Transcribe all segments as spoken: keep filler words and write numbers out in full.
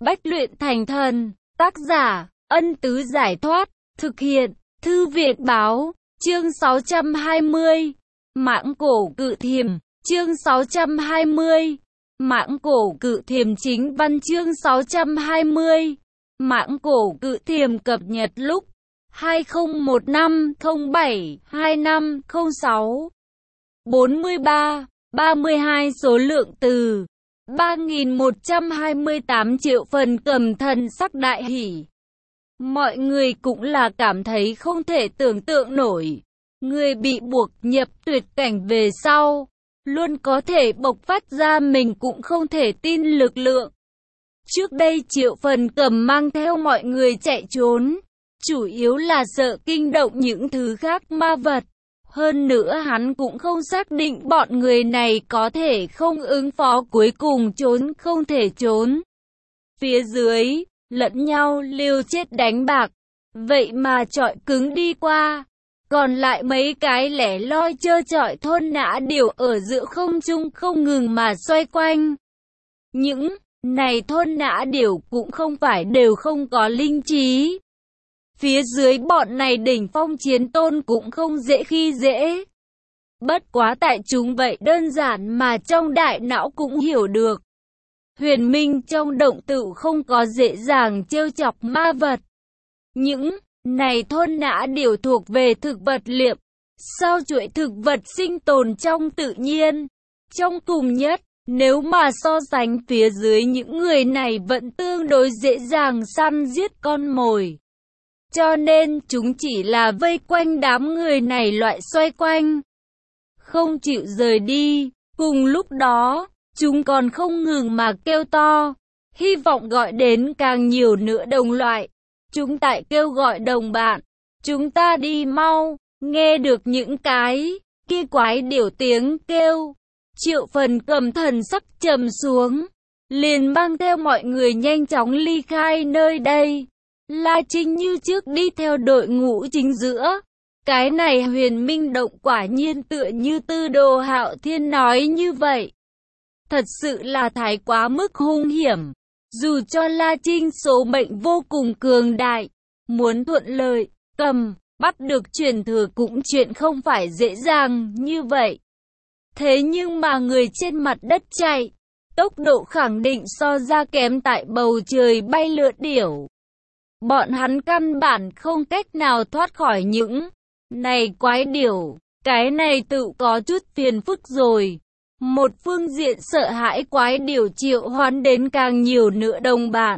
Bách luyện thành thần. Tác giả, Ân Tứ Giải Thoát. Thực hiện, Thư viện Báo. Chương sáu trăm hai mươi. Mãng cổ cự thiềm. Chương sáu trăm hai mươi. Mãng cổ cự thiềm. Chính văn chương sáu trăm hai mươi. Mãng cổ cự thiềm cập nhật lúc hai không một năm không bảy hai năm không sáu. bốn mươi ba, ba mươi hai số lượng từ ba nghìn một trăm hai mươi tám triệu phần. Cầm thần sắc đại hỉ. Mọi người cũng là cảm thấy không thể tưởng tượng nổi. Người bị buộc nhập tuyệt cảnh về sau, luôn có thể bộc phát ra mình cũng không thể tin lực lượng. Trước đây Triệu Phần Cầm mang theo mọi người chạy trốn, chủ yếu là sợ kinh động những thứ khác ma vật. Hơn nữa hắn cũng không xác định bọn người này có thể không ứng phó, cuối cùng trốn không thể trốn. Phía dưới, lẫn nhau liều chết đánh bạc, vậy mà chọi cứng đi qua. Còn lại mấy cái lẻ loi trơ trọi thôn nã điểu ở giữa không trung không ngừng mà xoay quanh. Những này thôn nã điểu cũng không phải đều không có linh trí. Phía dưới bọn này đỉnh phong chiến tôn cũng không dễ khi dễ. Bất quá tại chúng vậy đơn giản mà trong đại não cũng hiểu được. Huyền minh trong động tự không có dễ dàng trêu chọc ma vật. Những này thôn nã điểu thuộc về thực vật liệp, sao chuỗi thực vật sinh tồn trong tự nhiên. Trong cùng nhất, nếu mà so sánh phía dưới những người này vẫn tương đối dễ dàng săn giết con mồi. Cho nên chúng chỉ là vây quanh đám người này loại xoay quanh, không chịu rời đi. Cùng lúc đó, chúng còn không ngừng mà kêu to, hy vọng gọi đến càng nhiều nữa đồng loại. Chúng tại kêu gọi đồng bạn, chúng ta đi mau. Nghe được những cái kia quái điểu tiếng kêu, Triệu Phần Cầm thần sắc trầm xuống, liền mang theo mọi người nhanh chóng ly khai nơi đây. La Trinh như trước đi theo đội ngũ chính giữa. Cái này huyền minh động quả nhiên tựa như Tư Đồ Hạo Thiên nói như vậy, thật sự là thái quá mức hung hiểm. Dù cho La Trinh số mệnh vô cùng cường đại, muốn thuận lợi cầm bắt được truyền thừa cũng chuyện không phải dễ dàng như vậy. Thế nhưng mà người trên mặt đất chạy, tốc độ khẳng định so ra kém tại bầu trời bay lượn điểu. Bọn hắn căn bản không cách nào thoát khỏi những này quái điểu. Cái này tự có chút phiền phức rồi. Một phương diện sợ hãi quái điểu triệu hoán đến càng nhiều nữa đồng bạn.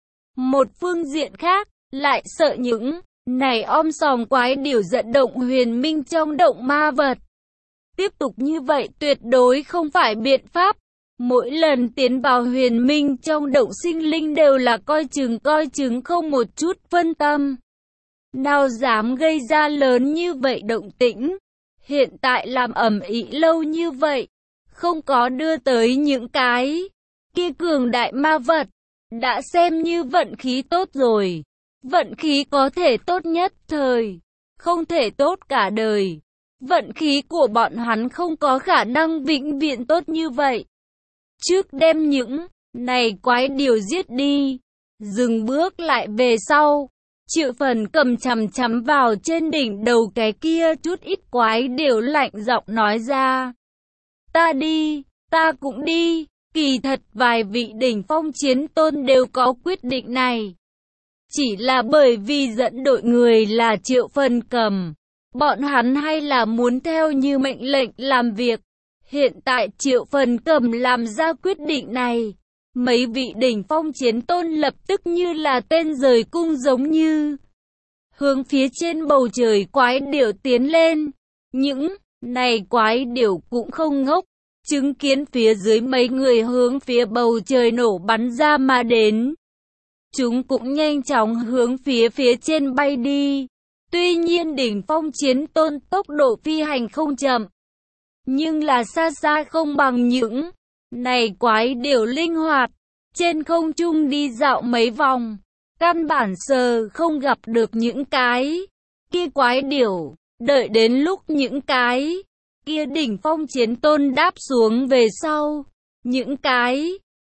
Một phương diện khác, lại sợ những này om sòm quái điểu dẫn động huyền minh trong động ma vật. Tiếp tục như vậy tuyệt đối không phải biện pháp. Mỗi lần tiến vào huyền minh trong động sinh linh đều là coi chừng coi chừng không một chút phân tâm. Nào dám gây ra lớn như vậy động tĩnh. Hiện tại làm ầm ĩ lâu như vậy, không có đưa tới những cái kia cường đại ma vật, đã xem như vận khí tốt rồi. Vận khí có thể tốt nhất thời, không thể tốt cả đời. Vận khí của bọn hắn không có khả năng vĩnh viễn tốt như vậy. Trước đem những này quái điều giết đi, dừng bước lại về sau. Triệu Phần Cầm chằm chằm vào trên đỉnh đầu cái kia chút ít quái điều, lạnh giọng nói ra. Ta đi, ta cũng đi. Kỳ thật vài vị đỉnh phong chiến tôn đều có quyết định này. Chỉ là bởi vì dẫn đội người là Triệu Phần Cầm, bọn hắn hay là muốn theo như mệnh lệnh làm việc. Hiện tại Triệu Phần Cầm làm ra quyết định này, mấy vị đỉnh phong chiến tôn lập tức như là tên rời cung giống như hướng phía trên bầu trời quái điểu tiến lên. Những này quái điểu cũng không ngốc, chứng kiến phía dưới mấy người hướng phía bầu trời nổ bắn ra mà đến. Chúng cũng nhanh chóng hướng phía phía trên bay đi. Tuy nhiên đỉnh phong chiến tôn tốc độ phi hành không chậm, nhưng là xa xa không bằng những này quái điểu linh hoạt. Trên không trung đi dạo mấy vòng, căn bản sờ không gặp được những cái kia quái điểu. Đợi đến lúc những cái kia đỉnh phong chiến tôn đáp xuống về sau, những cái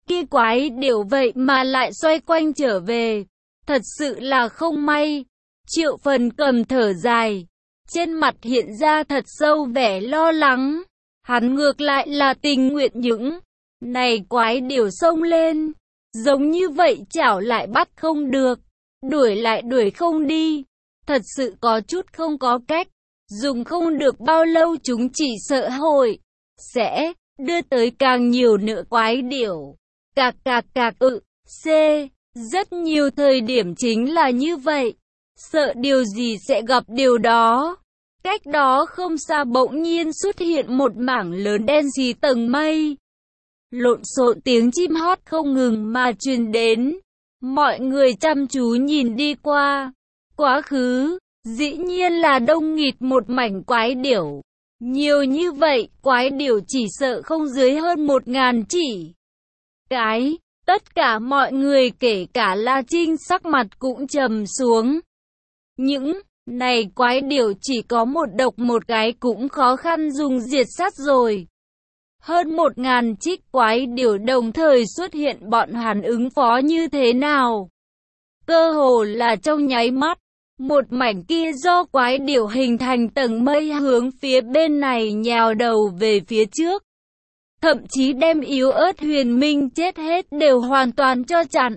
Kia quái điểu vậy mà lại xoay quanh trở về. Thật sự là không may. Triệu Phần Cầm thở dài. Trên mặt hiện ra thật sâu vẻ lo lắng. Hắn ngược lại là tình nguyện những này quái điểu xông lên. Giống như vậy chảo lại bắt không được. Đuổi lại đuổi không đi. Thật sự có chút không có cách. Dùng không được bao lâu chúng chỉ sợ hội sẽ đưa tới càng nhiều nữa quái điểu. Cạc cạc cạc ự, C. Rất nhiều thời điểm chính là như vậy. Sợ điều gì sẽ gặp điều đó. Cách đó không xa bỗng nhiên xuất hiện một mảng lớn đen xì tầng mây. Lộn xộn tiếng chim hót không ngừng mà truyền đến. Mọi người chăm chú nhìn đi qua. Quá khứ, dĩ nhiên là đông nghịt một mảnh quái điểu. Nhiều như vậy, quái điểu chỉ sợ không dưới hơn một ngàn chỉ. Cái, tất cả mọi người kể cả La Trinh sắc mặt cũng trầm xuống. Những này quái điểu chỉ có một độc một cái cũng khó khăn dùng diệt sát rồi. Hơn một ngàn trích quái điểu đồng thời xuất hiện, bọn hắn ứng phó như thế nào? Cơ hồ là trong nháy mắt, một mảnh kia do quái điểu hình thành tầng mây hướng phía bên này nhào đầu về phía trước. Thậm chí đem yếu ớt Huyền Minh chết hết đều hoàn toàn cho chặn.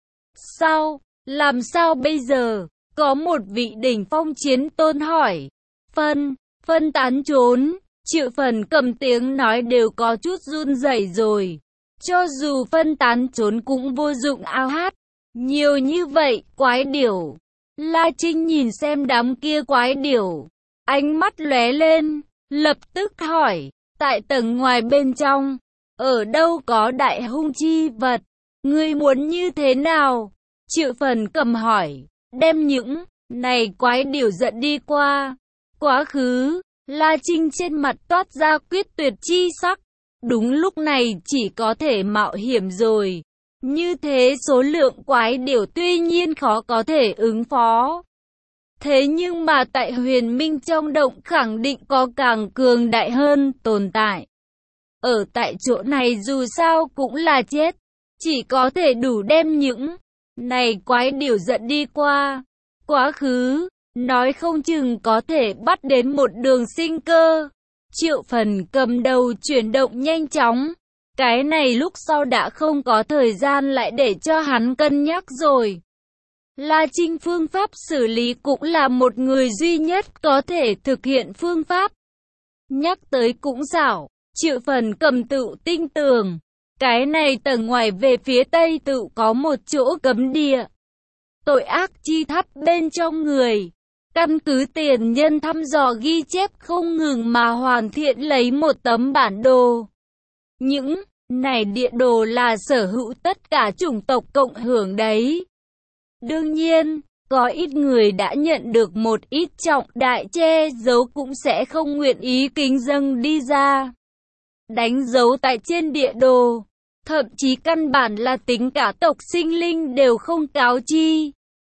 Sao? Làm sao bây giờ? Có một vị đỉnh phong chiến tôn hỏi. Phân, phân tán trốn. Triệu Phần Cầm tiếng nói đều có chút run rẩy rồi. Cho dù phân tán trốn cũng vô dụng ao hát. Nhiều như vậy, quái điểu. La Trinh nhìn xem đám kia quái điểu. Ánh mắt lóe lên, lập tức hỏi. Tại tầng ngoài bên trong, ở đâu có đại hung chi vật? Ngươi muốn như thế nào? Triệu Phần Cầm hỏi. Đem những này quái điểu dẫn đi qua. Quá khứ, La Trinh trên mặt toát ra quyết tuyệt chi sắc. Đúng lúc này chỉ có thể mạo hiểm rồi. Như thế số lượng quái điểu tuy nhiên khó có thể ứng phó. Thế nhưng mà tại Huyền Minh trong động khẳng định có càng cường đại hơn tồn tại. Ở tại chỗ này dù sao cũng là chết. Chỉ có thể đủ đem những này quái điểu dẫn đi qua. Quá khứ, nói không chừng có thể bắt đến một đường sinh cơ. Triệu Phần Cầm đầu chuyển động nhanh chóng. Cái này lúc sau đã không có thời gian lại để cho hắn cân nhắc rồi. La Trinh phương pháp xử lý cũng là một người duy nhất có thể thực hiện phương pháp. Nhắc tới cũng xảo, Triệu Phần Cầm tự tinh tường. Cái này tầng ngoài về phía tây tự có một chỗ cấm địa. Tội ác chi thắp bên trong người. Căn cứ tiền nhân thăm dò ghi chép không ngừng mà hoàn thiện lấy một tấm bản đồ. Những này địa đồ là sở hữu tất cả chủng tộc cộng hưởng đấy. Đương nhiên, có ít người đã nhận được một ít trọng đại che giấu cũng sẽ không nguyện ý kính dâng đi ra. Đánh dấu tại trên địa đồ, thậm chí căn bản là tính cả tộc sinh linh đều không cáo chi.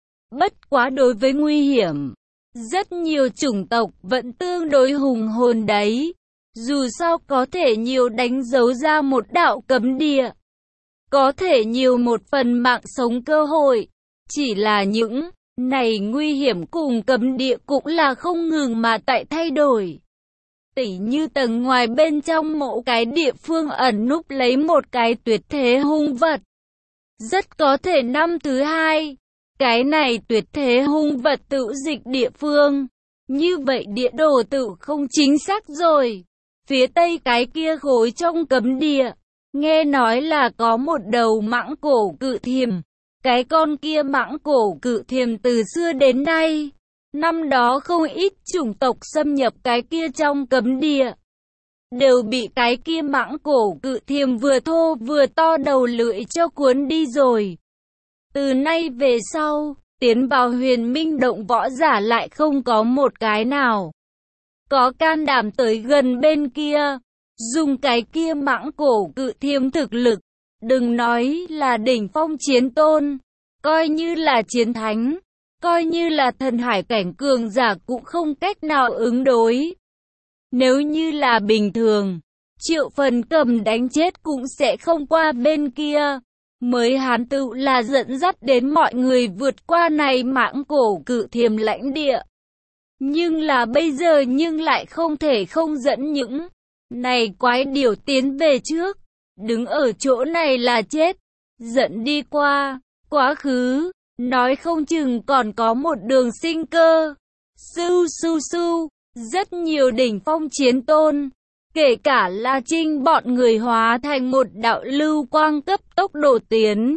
Bất quá đối với nguy hiểm, rất nhiều chủng tộc vẫn tương đối hùng hồn đấy. Dù sao có thể nhiều đánh dấu ra một đạo cấm địa, có thể nhiều một phần mạng sống cơ hội. Chỉ là những này nguy hiểm cùng cấm địa cũng là không ngừng mà tại thay đổi. Tỉ như tầng ngoài bên trong mỗi cái địa phương ẩn núp lấy một cái tuyệt thế hung vật. Rất có thể năm thứ hai, cái này tuyệt thế hung vật tự dịch địa phương. Như vậy địa đồ tự không chính xác rồi. Phía tây cái kia khối trong cấm địa, nghe nói là có một đầu mãng cổ cự thiềm. Cái con kia mãng cổ cự thiềm từ xưa đến nay, năm đó không ít chủng tộc xâm nhập cái kia trong cấm địa, đều bị cái kia mãng cổ cự thiềm vừa thô vừa to đầu lưỡi cho cuốn đi rồi. Từ nay về sau, tiến vào Huyền Minh động võ giả lại không có một cái nào có can đảm tới gần bên kia, dùng cái kia mãng cổ cự thiềm thực lực. Đừng nói là đỉnh phong chiến tôn, coi như là chiến thánh, coi như là thần hải cảnh cường giả cũng không cách nào ứng đối. Nếu như là bình thường, Triệu Phần Cầm đánh chết cũng sẽ không qua bên kia. Mới hắn tự là dẫn dắt đến mọi người vượt qua này mãng cổ cự thiềm lãnh địa. Nhưng là bây giờ nhưng lại không thể không dẫn những này quái điểu tiến về trước. Đứng ở chỗ này là chết. Dẫn đi qua, quá khứ, nói không chừng còn có một đường sinh cơ. Su su su, rất nhiều đỉnh phong chiến tôn. Kể cả La Trinh bọn người hóa thành một đạo lưu quang cấp tốc độ tiến.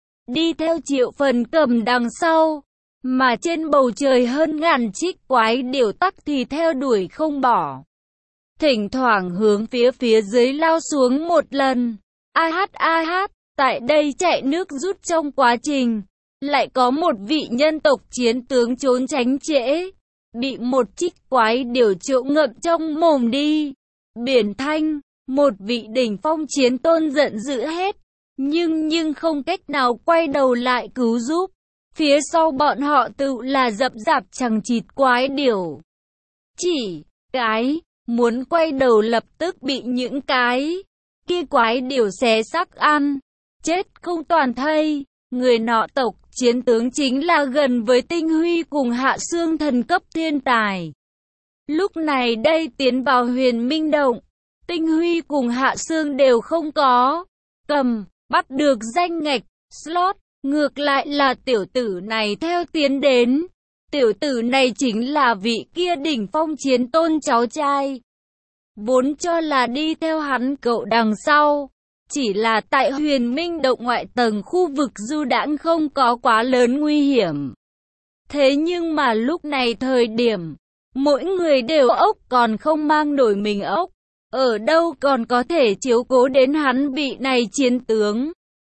Đi theo Triệu Phần Cầm đằng sau. Mà trên bầu trời hơn ngàn trích quái điểu tắc thì theo đuổi không bỏ. Thỉnh thoảng hướng phía phía dưới lao xuống một lần. A hát a hát, tại đây chạy nước rút trong quá trình. Lại có một vị nhân tộc chiến tướng trốn tránh trễ. Bị một trích quái điểu trộm ngậm trong mồm đi. Biển Thanh, một vị đỉnh phong chiến tôn giận dữ hết. Nhưng nhưng không cách nào quay đầu lại cứu giúp. Phía sau bọn họ tự là dập dạp chằng chịt quái điểu. Chỉ cái muốn quay đầu lập tức bị những cái kia quái điểu xé xác ăn. Chết không toàn thây. Người nọ tộc chiến tướng chính là gần với Tinh Huy cùng Hạ Xương thần cấp thiên tài. Lúc này đây tiến vào Huyền Minh Động. Tinh Huy cùng Hạ Xương đều không có cầm bắt được danh ngạch slot. Ngược lại là tiểu tử này theo tiến đến. Tiểu tử này chính là vị kia đỉnh phong chiến tôn cháu trai. Vốn cho là đi theo hắn cậu đằng sau. Chỉ là tại Huyền Minh Động ngoại tầng khu vực du đãng không có quá lớn nguy hiểm. Thế nhưng mà lúc này thời điểm, mỗi người đều ốc còn không mang nổi mình ốc. Ở đâu còn có thể chiếu cố đến hắn bị này chiến tướng.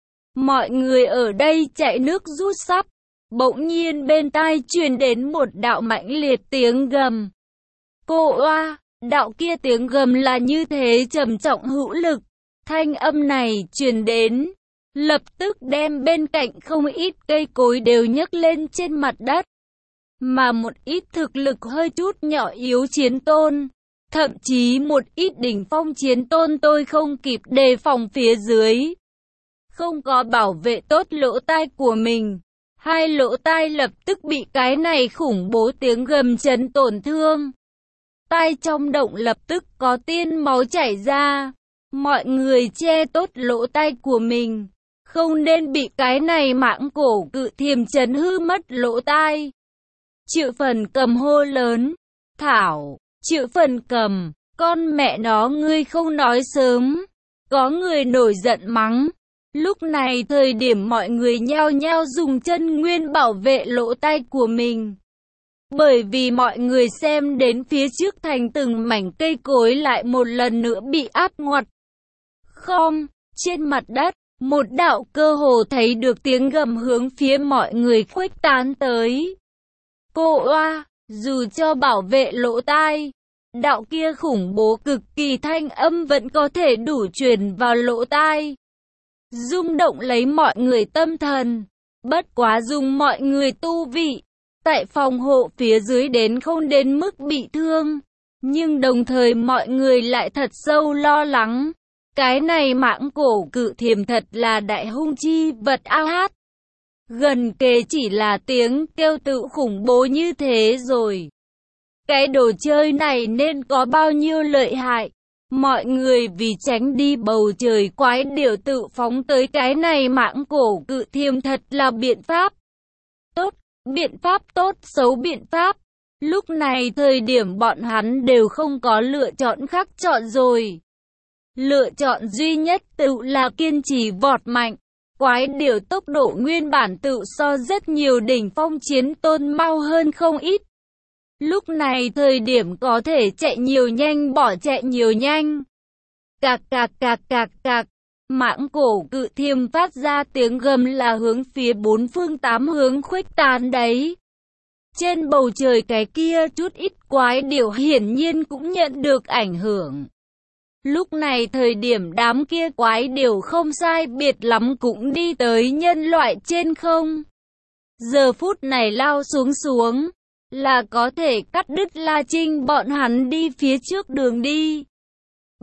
Mọi người ở đây chạy nước rút sắp. Bỗng nhiên bên tai truyền đến một đạo mãnh liệt tiếng gầm. Cô oa, đạo kia tiếng gầm là như thế trầm trọng hữu lực. Thanh âm này truyền đến, lập tức đem bên cạnh không ít cây cối đều nhấc lên trên mặt đất. Mà một ít thực lực hơi chút nhỏ yếu chiến tôn, thậm chí một ít đỉnh phong chiến tôn tôi không kịp đề phòng phía dưới. Không có bảo vệ tốt lỗ tai của mình. Hai lỗ tai lập tức bị cái này khủng bố tiếng gầm chấn tổn thương. Tai trong động lập tức có tiên máu chảy ra. Mọi người che tốt lỗ tai của mình. Không nên bị cái này mãng cổ cự thiềm chấn hư mất lỗ tai. Triệu Phần Cầm hô lớn. Thảo, Triệu Phần Cầm, con mẹ nó ngươi không nói sớm. Có người nổi giận mắng. Lúc này thời điểm mọi người nhao nhao dùng chân nguyên bảo vệ lỗ tai của mình. Bởi vì mọi người xem đến phía trước thành từng mảnh cây cối lại một lần nữa bị áp ngoặt. Không, trên mặt đất, một đạo cơ hồ thấy được tiếng gầm hướng phía mọi người khuếch tán tới. Cô oa, dù cho bảo vệ lỗ tai, đạo kia khủng bố cực kỳ thanh âm vẫn có thể đủ truyền vào lỗ tai. Rung động lấy mọi người tâm thần, bất quá dùng mọi người tu vị, tại phòng hộ phía dưới đến không đến mức bị thương. Nhưng đồng thời mọi người lại thật sâu lo lắng. Cái này mãng cổ cự thiềm thật là đại hung chi vật a hát. Gần kề chỉ là tiếng kêu tự khủng bố như thế rồi. Cái đồ chơi này nên có bao nhiêu lợi hại. Mọi người vì tránh đi bầu trời quái điểu tự phóng tới cái này mãng cổ cự thiềm thật là biện pháp. Tốt, biện pháp tốt, xấu biện pháp. Lúc này thời điểm bọn hắn đều không có lựa chọn khác chọn rồi. Lựa chọn duy nhất tự là kiên trì vọt mạnh. Quái điểu tốc độ nguyên bản tự so rất nhiều đỉnh phong chiến tôn mau hơn không ít. Lúc này thời điểm có thể chạy nhiều nhanh bỏ chạy nhiều nhanh. Cạc cạc cạc cạc cạc. Mãng cổ cự thiềm phát ra tiếng gầm là hướng phía bốn phương tám hướng khuếch tán đấy. Trên bầu trời cái kia chút ít quái điểu hiển nhiên cũng nhận được ảnh hưởng. Lúc này thời điểm đám kia quái điểu không sai biệt lắm cũng đi tới nhân loại trên không. Giờ phút này lao xuống xuống, là có thể cắt đứt La Trinh bọn hắn đi phía trước đường đi.